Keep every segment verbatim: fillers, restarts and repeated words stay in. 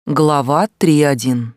Глава три один.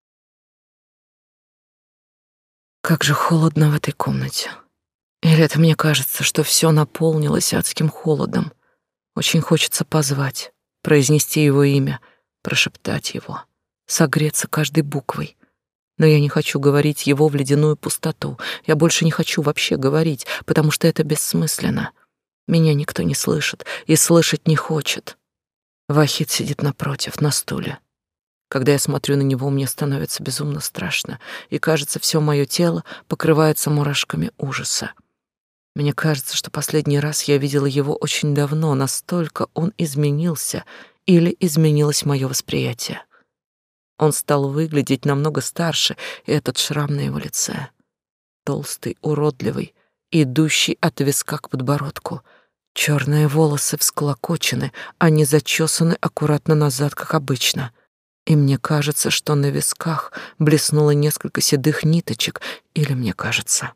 Как же холодно в этой комнате. Или это мне кажется, что все наполнилось адским холодом. Очень хочется позвать, произнести его имя, прошептать его, согреться каждой буквой. Но я не хочу говорить его в ледяную пустоту. Я больше не хочу вообще говорить, потому что это бессмысленно. Меня никто не слышит и слышать не хочет. Вахид сидит напротив, на стуле. Когда я смотрю на него, мне становится безумно страшно, и, кажется, все мое тело покрывается мурашками ужаса. Мне кажется, что последний раз я видела его очень давно, настолько он изменился или изменилось мое восприятие. Он стал выглядеть намного старше, и этот шрам на его лице. Толстый, уродливый, идущий от виска к подбородку. Черные волосы всклокочены, они зачесаны аккуратно назад, как обычно. И мне кажется, что на висках блеснуло несколько седых ниточек, или мне кажется.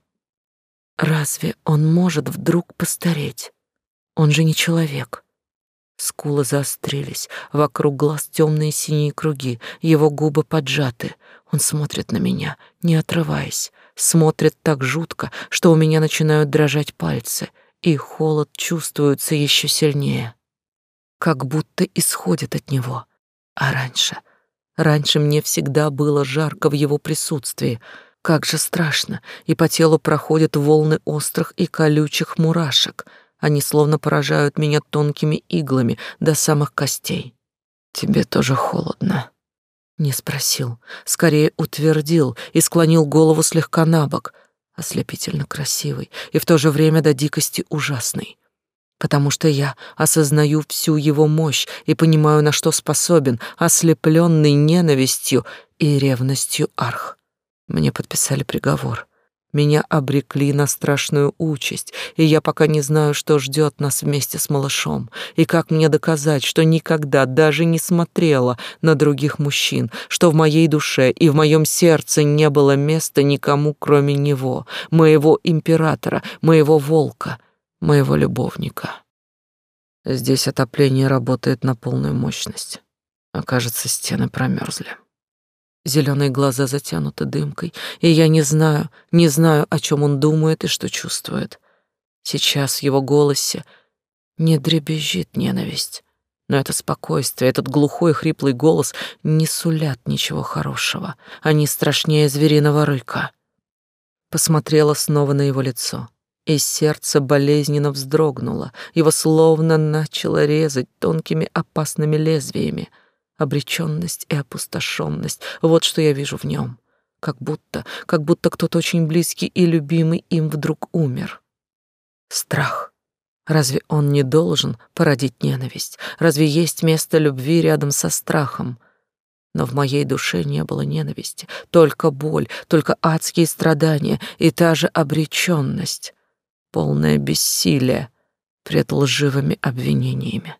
Разве он может вдруг постареть? Он же не человек. Скулы заострились, вокруг глаз темные синие круги, его губы поджаты. Он смотрит на меня, не отрываясь, смотрит так жутко, что у меня начинают дрожать пальцы, и холод чувствуется еще сильнее, как будто исходит от него. А раньше... Раньше мне всегда было жарко в его присутствии. Как же страшно, и по телу проходят волны острых и колючих мурашек. Они словно поражают меня тонкими иглами до самых костей. «Тебе тоже холодно?» Не спросил, скорее утвердил и склонил голову слегка набок. Ослепительно красивый и в то же время до дикости ужасный. Потому что я осознаю всю его мощь и понимаю, на что способен, ослепленный ненавистью и ревностью Арх. Мне подписали приговор. Меня обрекли на страшную участь, и я пока не знаю, что ждет нас вместе с малышом, и как мне доказать, что никогда даже не смотрела на других мужчин, что в моей душе и в моем сердце не было места никому, кроме него, моего императора, моего волка, моего любовника. Здесь отопление работает на полную мощность. А кажется, стены промерзли. Зеленые глаза затянуты дымкой, и я не знаю, не знаю, о чем он думает и что чувствует. Сейчас в его голосе не дребезжит ненависть, но это спокойствие, этот глухой хриплый голос не сулят ничего хорошего. Они страшнее звериного рыка. Посмотрела снова на его лицо. И сердце болезненно вздрогнуло, его словно начало резать тонкими опасными лезвиями. Обречённость и опустошённость — вот что я вижу в нём. Как будто, как будто кто-то очень близкий и любимый им вдруг умер. Страх. Разве он не должен породить ненависть? Разве есть место любви рядом со страхом? Но в моей душе не было ненависти, только боль, только адские страдания и та же обречённость. Полное бессилие пред лживыми обвинениями.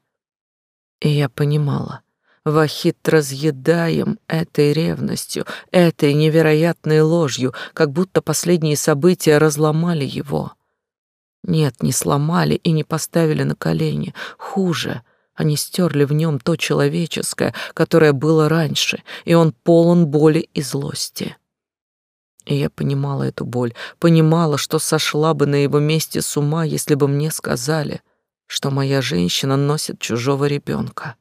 И я понимала, Вахид разъедаем этой ревностью, этой невероятной ложью, как будто последние события разломали его. Нет, не сломали и не поставили на колени. Хуже, они стерли в нем то человеческое, которое было раньше, и он полон боли и злости. И я понимала эту боль, понимала, что сошла бы на его месте с ума, если бы мне сказали, что моя женщина носит чужого ребенка.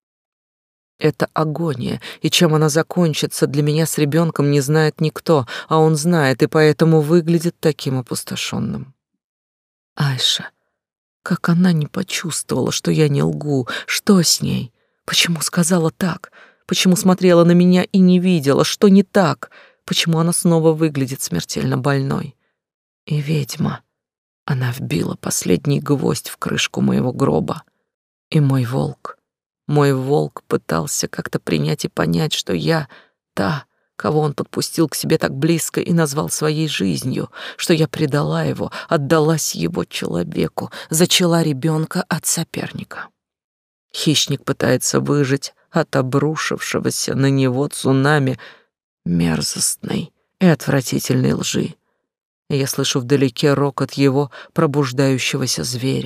Это агония, и чем она закончится для меня с ребенком, не знает никто, а он знает, и поэтому выглядит таким опустошенным. Айша, как она не почувствовала, что я не лгу, что с ней? Почему сказала так? Почему смотрела на меня и не видела, что не так? Почему она снова выглядит смертельно больной? И ведьма, она вбила последний гвоздь в крышку моего гроба. И мой волк, мой волк пытался как-то принять и понять, что я та, кого он подпустил к себе так близко и назвал своей жизнью, что я предала его, отдалась его человеку, зачала ребенка от соперника. Хищник пытается выжить от обрушившегося на него цунами мерзостной и отвратительной лжи. Я слышу вдалеке рокот его пробуждающегося зверя.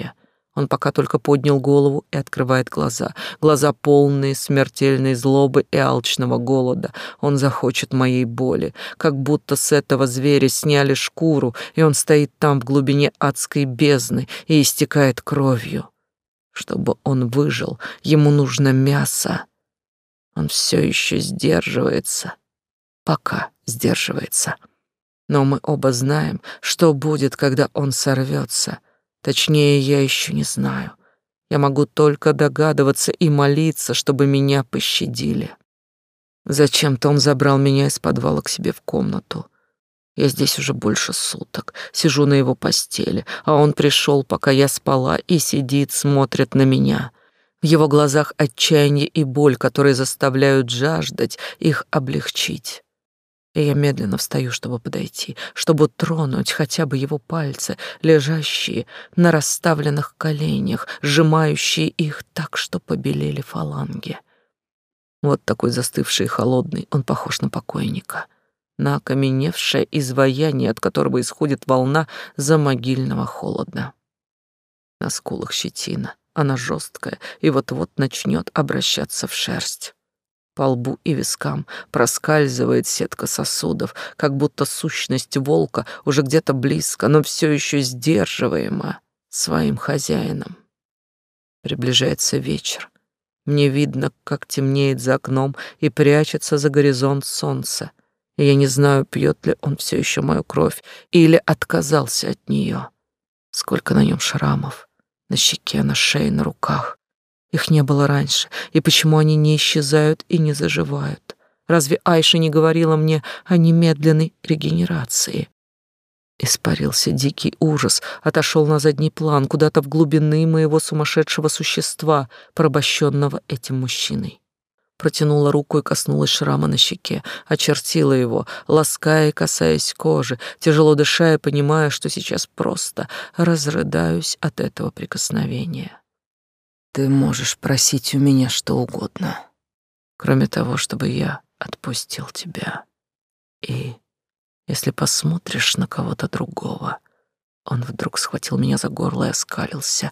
Он пока только поднял голову и открывает глаза. Глаза полные смертельной злобы и алчного голода. Он захочет моей боли. Как будто с этого зверя сняли шкуру, и он стоит там в глубине адской бездны и истекает кровью. Чтобы он выжил, ему нужно мясо. Он все еще сдерживается. Пока сдерживается. Но мы оба знаем, что будет, когда он сорвется. Точнее, я еще не знаю. Я могу только догадываться и молиться, чтобы меня пощадили. Зачем-то он забрал меня из подвала к себе в комнату. Я здесь уже больше суток, сижу на его постели, а он пришел, пока я спала, и сидит, смотрит на меня. В его глазах отчаяние и боль, которые заставляют жаждать их облегчить. И я медленно встаю, чтобы подойти, чтобы тронуть хотя бы его пальцы, лежащие на расставленных коленях, сжимающие их так, что побелели фаланги. Вот такой застывший и холодный, он похож на покойника, на окаменевшее изваяние, от которого исходит волна замогильного холода. На скулах щетина, она жесткая и вот-вот начнет обращаться в шерсть. По лбу и вискам проскальзывает сетка сосудов, как будто сущность волка уже где-то близко, но все еще сдерживаема своим хозяином. Приближается вечер. Мне видно, как темнеет за окном и прячется за горизонт солнце. И я не знаю, пьет ли он все еще мою кровь или отказался от нее. Сколько на нем шрамов, на щеке, на шее, на руках. Их не было раньше, и почему они не исчезают и не заживают? Разве Айша не говорила мне о немедленной регенерации? Испарился дикий ужас, отошел на задний план, куда-то в глубины моего сумасшедшего существа, порабощенного этим мужчиной. Протянула руку и коснулась шрама на щеке, очертила его, лаская и касаясь кожи, тяжело дыша и понимая, что сейчас просто разрыдаюсь от этого прикосновения. Ты можешь просить у меня что угодно, кроме того, чтобы я отпустил тебя. И если посмотришь на кого-то другого, он вдруг схватил меня за горло и оскалился.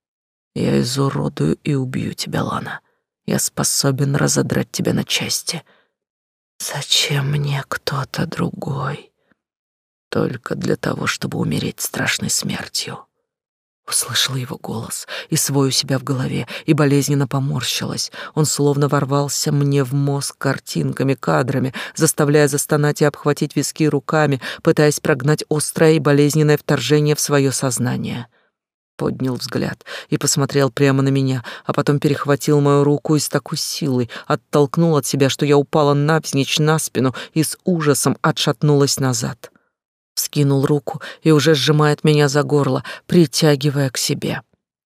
Я изуродую и убью тебя, Лана. Я способен разодрать тебя на части. Зачем мне кто-то другой? Только для того, чтобы умереть страшной смертью. Услышала его голос и свой у себя в голове, и болезненно поморщилась. Он словно ворвался мне в мозг картинками, кадрами, заставляя застонать и обхватить виски руками, пытаясь прогнать острое и болезненное вторжение в свое сознание. Поднял взгляд и посмотрел прямо на меня, а потом перехватил мою руку и с такой силой оттолкнул от себя, что я упала навзничь на спину и с ужасом отшатнулась назад. Вскинул руку и уже сжимает меня за горло, притягивая к себе.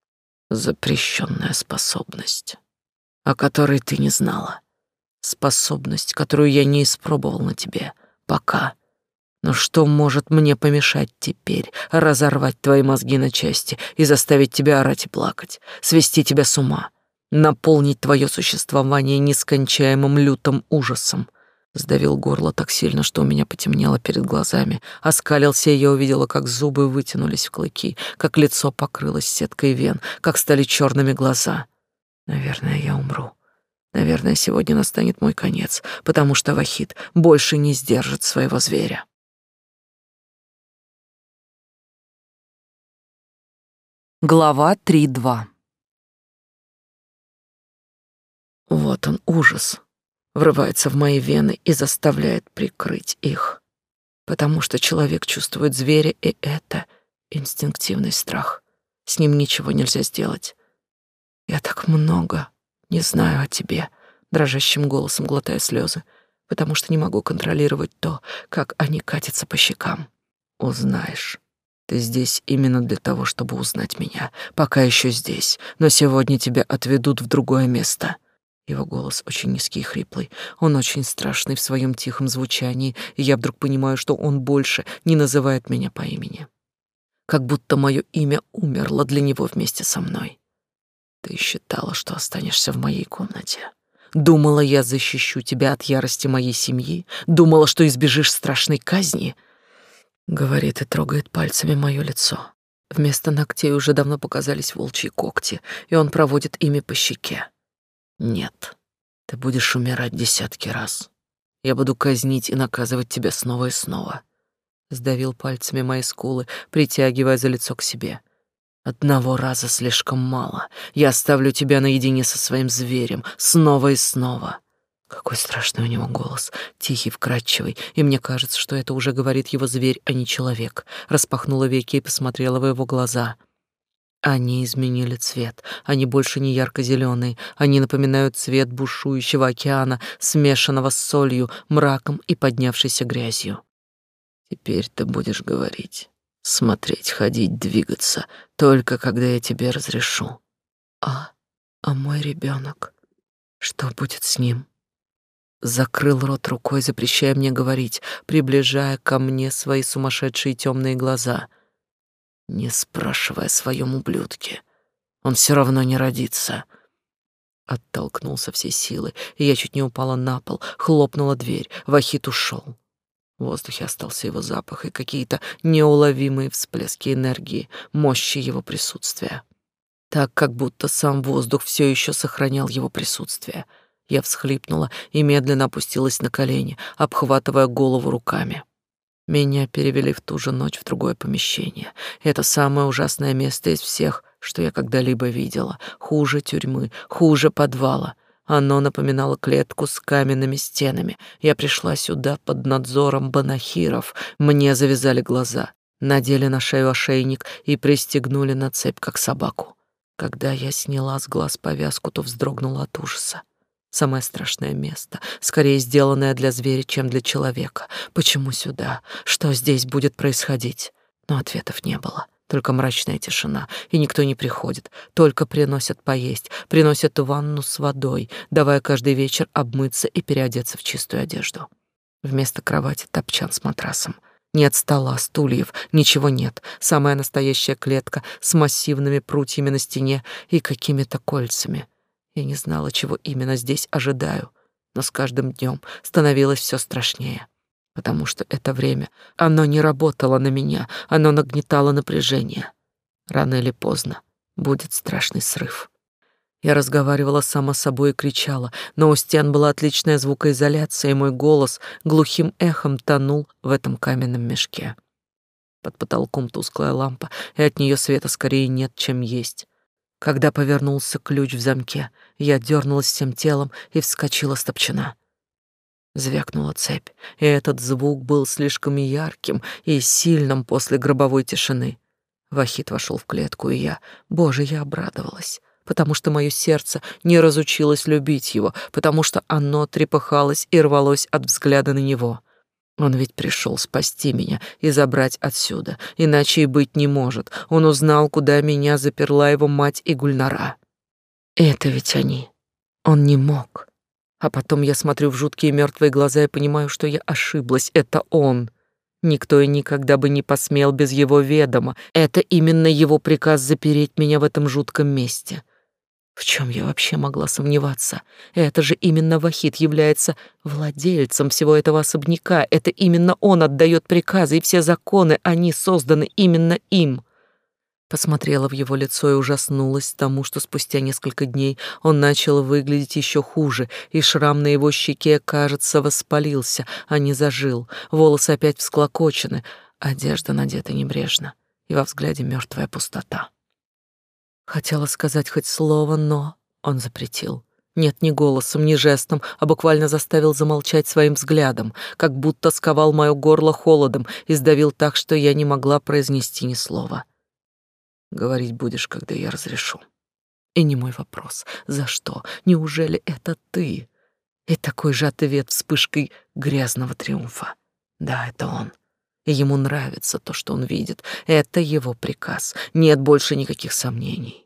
Запрещенная способность, о которой ты не знала. Способность, которую я не испробовал на тебе пока. Но что может мне помешать теперь разорвать твои мозги на части и заставить тебя орать и плакать, свести тебя с ума, наполнить твое существование нескончаемым лютым ужасом? Сдавил горло так сильно, что у меня потемнело перед глазами. Оскалился, и я увидела, как зубы вытянулись в клыки, как лицо покрылось сеткой вен, как стали черными глаза. Наверное, я умру. Наверное, сегодня настанет мой конец, потому что Вахид больше не сдержит своего зверя. Глава три два. Вот он, ужас. Врывается в мои вены и заставляет прикрыть их. Потому что человек чувствует зверя, и это инстинктивный страх. С ним ничего нельзя сделать. Я так много не знаю о тебе, дрожащим голосом глотая слезы, потому что не могу контролировать то, как они катятся по щекам. Узнаешь. Ты здесь именно для того, чтобы узнать меня. Пока еще здесь, но сегодня тебя отведут в другое место. Его голос очень низкий и хриплый. Он очень страшный в своем тихом звучании, и я вдруг понимаю, что он больше не называет меня по имени. Как будто мое имя умерло для него вместе со мной. Ты считала, что останешься в моей комнате. Думала, я защищу тебя от ярости моей семьи. Думала, что избежишь страшной казни. Говорит и трогает пальцами мое лицо. Вместо ногтей уже давно показались волчьи когти, и он проводит ими по щеке. Нет, ты будешь умирать десятки раз. Я буду казнить и наказывать тебя снова и снова. Сдавил пальцами мои скулы, притягивая за лицо к себе. Одного раза слишком мало. Я оставлю тебя наедине со своим зверем снова и снова. Какой страшный у него голос, тихий, вкрадчивый, и мне кажется, что это уже говорит его зверь, а не человек. Распахнула веки и посмотрела в его глаза. Они изменили цвет. Они больше не ярко-зеленые. Они напоминают цвет бушующего океана, смешанного с солью, мраком и поднявшейся грязью. Теперь ты будешь говорить, смотреть, ходить, двигаться, только когда я тебе разрешу. А, а мой ребенок, что будет с ним? Закрыл рот рукой, запрещая мне говорить, приближая ко мне свои сумасшедшие темные глаза. Не спрашивай о своем ублюдке. Он все равно не родится. Оттолкнул со всей силы, и я чуть не упала на пол, хлопнула дверь. Вахид ушел. В воздухе остался его запах и какие-то неуловимые всплески энергии, мощи его присутствия. Так, как будто сам воздух все еще сохранял его присутствие. Я всхлипнула и медленно опустилась на колени, обхватывая голову руками. Меня перевели в ту же ночь в другое помещение. Это самое ужасное место из всех, что я когда-либо видела. Хуже тюрьмы, хуже подвала. Оно напоминало клетку с каменными стенами. Я пришла сюда под надзором банахиров. Мне завязали глаза, надели на шею ошейник и пристегнули на цепь, как собаку. Когда я сняла с глаз повязку, то вздрогнула от ужаса. Самое страшное место, скорее сделанное для зверя, чем для человека. Почему сюда? Что здесь будет происходить? Но ответов не было. Только мрачная тишина, и никто не приходит. Только приносят поесть, приносят ванну с водой, давая каждый вечер обмыться и переодеться в чистую одежду. Вместо кровати топчан с матрасом. Нет стола, стульев, ничего нет. Самая настоящая клетка с массивными прутьями на стене и какими-то кольцами. Я не знала, чего именно здесь ожидаю, но с каждым днем становилось все страшнее, потому что это время, оно не работало на меня, оно нагнетало напряжение. Рано или поздно будет страшный срыв. Я разговаривала сама с собой и кричала, но у стен была отличная звукоизоляция, и мой голос глухим эхом тонул в этом каменном мешке. Под потолком тусклая лампа, и от нее света скорее нет, чем есть. Когда повернулся ключ в замке, я дернулась всем телом и вскочила с топчана. Звякнула цепь, и этот звук был слишком ярким и сильным после гробовой тишины. Вахид вошел в клетку, и я, боже, я обрадовалась, потому что мое сердце не разучилось любить его, потому что оно трепыхалось и рвалось от взгляда на него. Он ведь пришел спасти меня и забрать отсюда, иначе и быть не может. Он узнал, куда меня заперла его мать и Гульнара. Это ведь они. Он не мог. А потом я смотрю в жуткие мертвые глаза и понимаю, что я ошиблась. Это он. Никто и никогда бы не посмел без его ведома. Это именно его приказ запереть меня в этом жутком месте. В чем я вообще могла сомневаться? Это же именно Вахид является владельцем всего этого особняка. Это именно он отдает приказы, и все законы, они созданы именно им. Посмотрела в его лицо и ужаснулась тому, что спустя несколько дней он начал выглядеть еще хуже, и шрам на его щеке, кажется, воспалился, а не зажил. Волосы опять всклокочены, одежда надета небрежно, и во взгляде мертвая пустота. Хотела сказать хоть слово, но он запретил. Нет, ни голосом, ни жестом, а буквально заставил замолчать своим взглядом, как будто сковал моё горло холодом и сдавил так, что я не могла произнести ни слова. Говорить будешь, когда я разрешу. И не мой вопрос. За что? Неужели это ты? И такой же ответ вспышкой грязного триумфа. Да, это он. И ему нравится то, что он видит. Это его приказ. Нет больше никаких сомнений.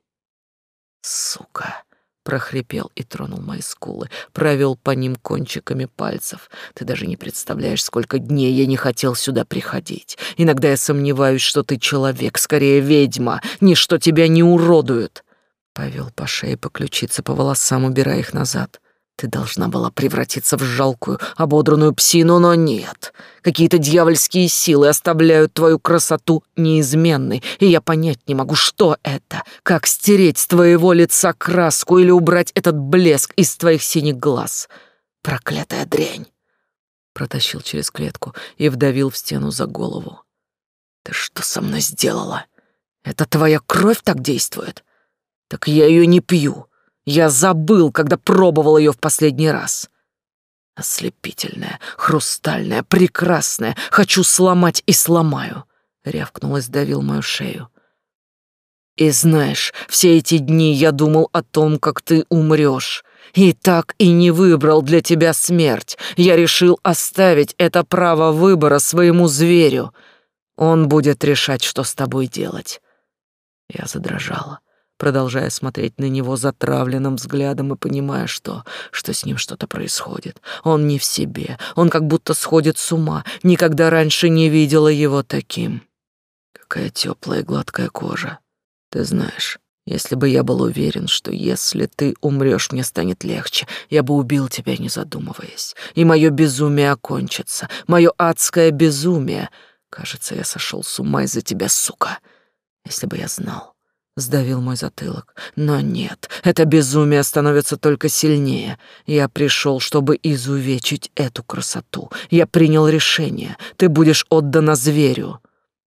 Сука, прохрипел и тронул мои скулы, провел по ним кончиками пальцев. Ты даже не представляешь, сколько дней я не хотел сюда приходить. Иногда я сомневаюсь, что ты человек, скорее ведьма, ничто тебя не уродует. Повел по шее, по ключице, по волосам, убирая их назад. Ты должна была превратиться в жалкую, ободранную псину, но нет. Какие-то дьявольские силы оставляют твою красоту неизменной, и я понять не могу, что это, как стереть с твоего лица краску или убрать этот блеск из твоих синих глаз. Проклятая дрянь!» Протащил через клетку и вдавил в стену за голову. «Ты что со мной сделала? Это твоя кровь так действует? Так я ее не пью. Я забыл, когда пробовал ее в последний раз. Ослепительная, хрустальная, прекрасная. Хочу сломать и сломаю!» Рявкнул и сдавил мою шею. «И знаешь, все эти дни я думал о том, как ты умрешь. И так и не выбрал для тебя смерть. Я решил оставить это право выбора своему зверю. Он будет решать, что с тобой делать». Я задрожала, продолжая смотреть на него затравленным взглядом и понимая, что, что с ним что-то происходит. Он не в себе, он как будто сходит с ума. Никогда раньше не видела его таким. Какая теплая и гладкая кожа. Ты знаешь, если бы я был уверен, что если ты умрешь, мне станет легче, я бы убил тебя, не задумываясь. И мое безумие окончится, мое адское безумие. Кажется, я сошел с ума из-за тебя, сука. Если бы я знал. Сдавил мой затылок. Но нет, это безумие становится только сильнее. Я пришел, чтобы изувечить эту красоту. Я принял решение. Ты будешь отдана зверю.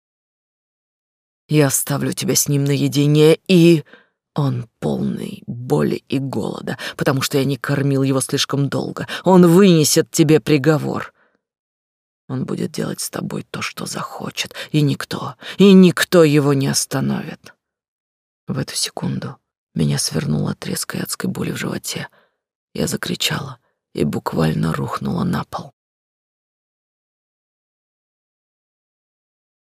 Я оставлю тебя с ним наедине, и... Он полный боли и голода, потому что я не кормил его слишком долго. Он вынесет тебе приговор. Он будет делать с тобой то, что захочет, и никто, и никто его не остановит. В эту секунду меня свернуло от резкой адской боли в животе. Я закричала и буквально рухнула на пол.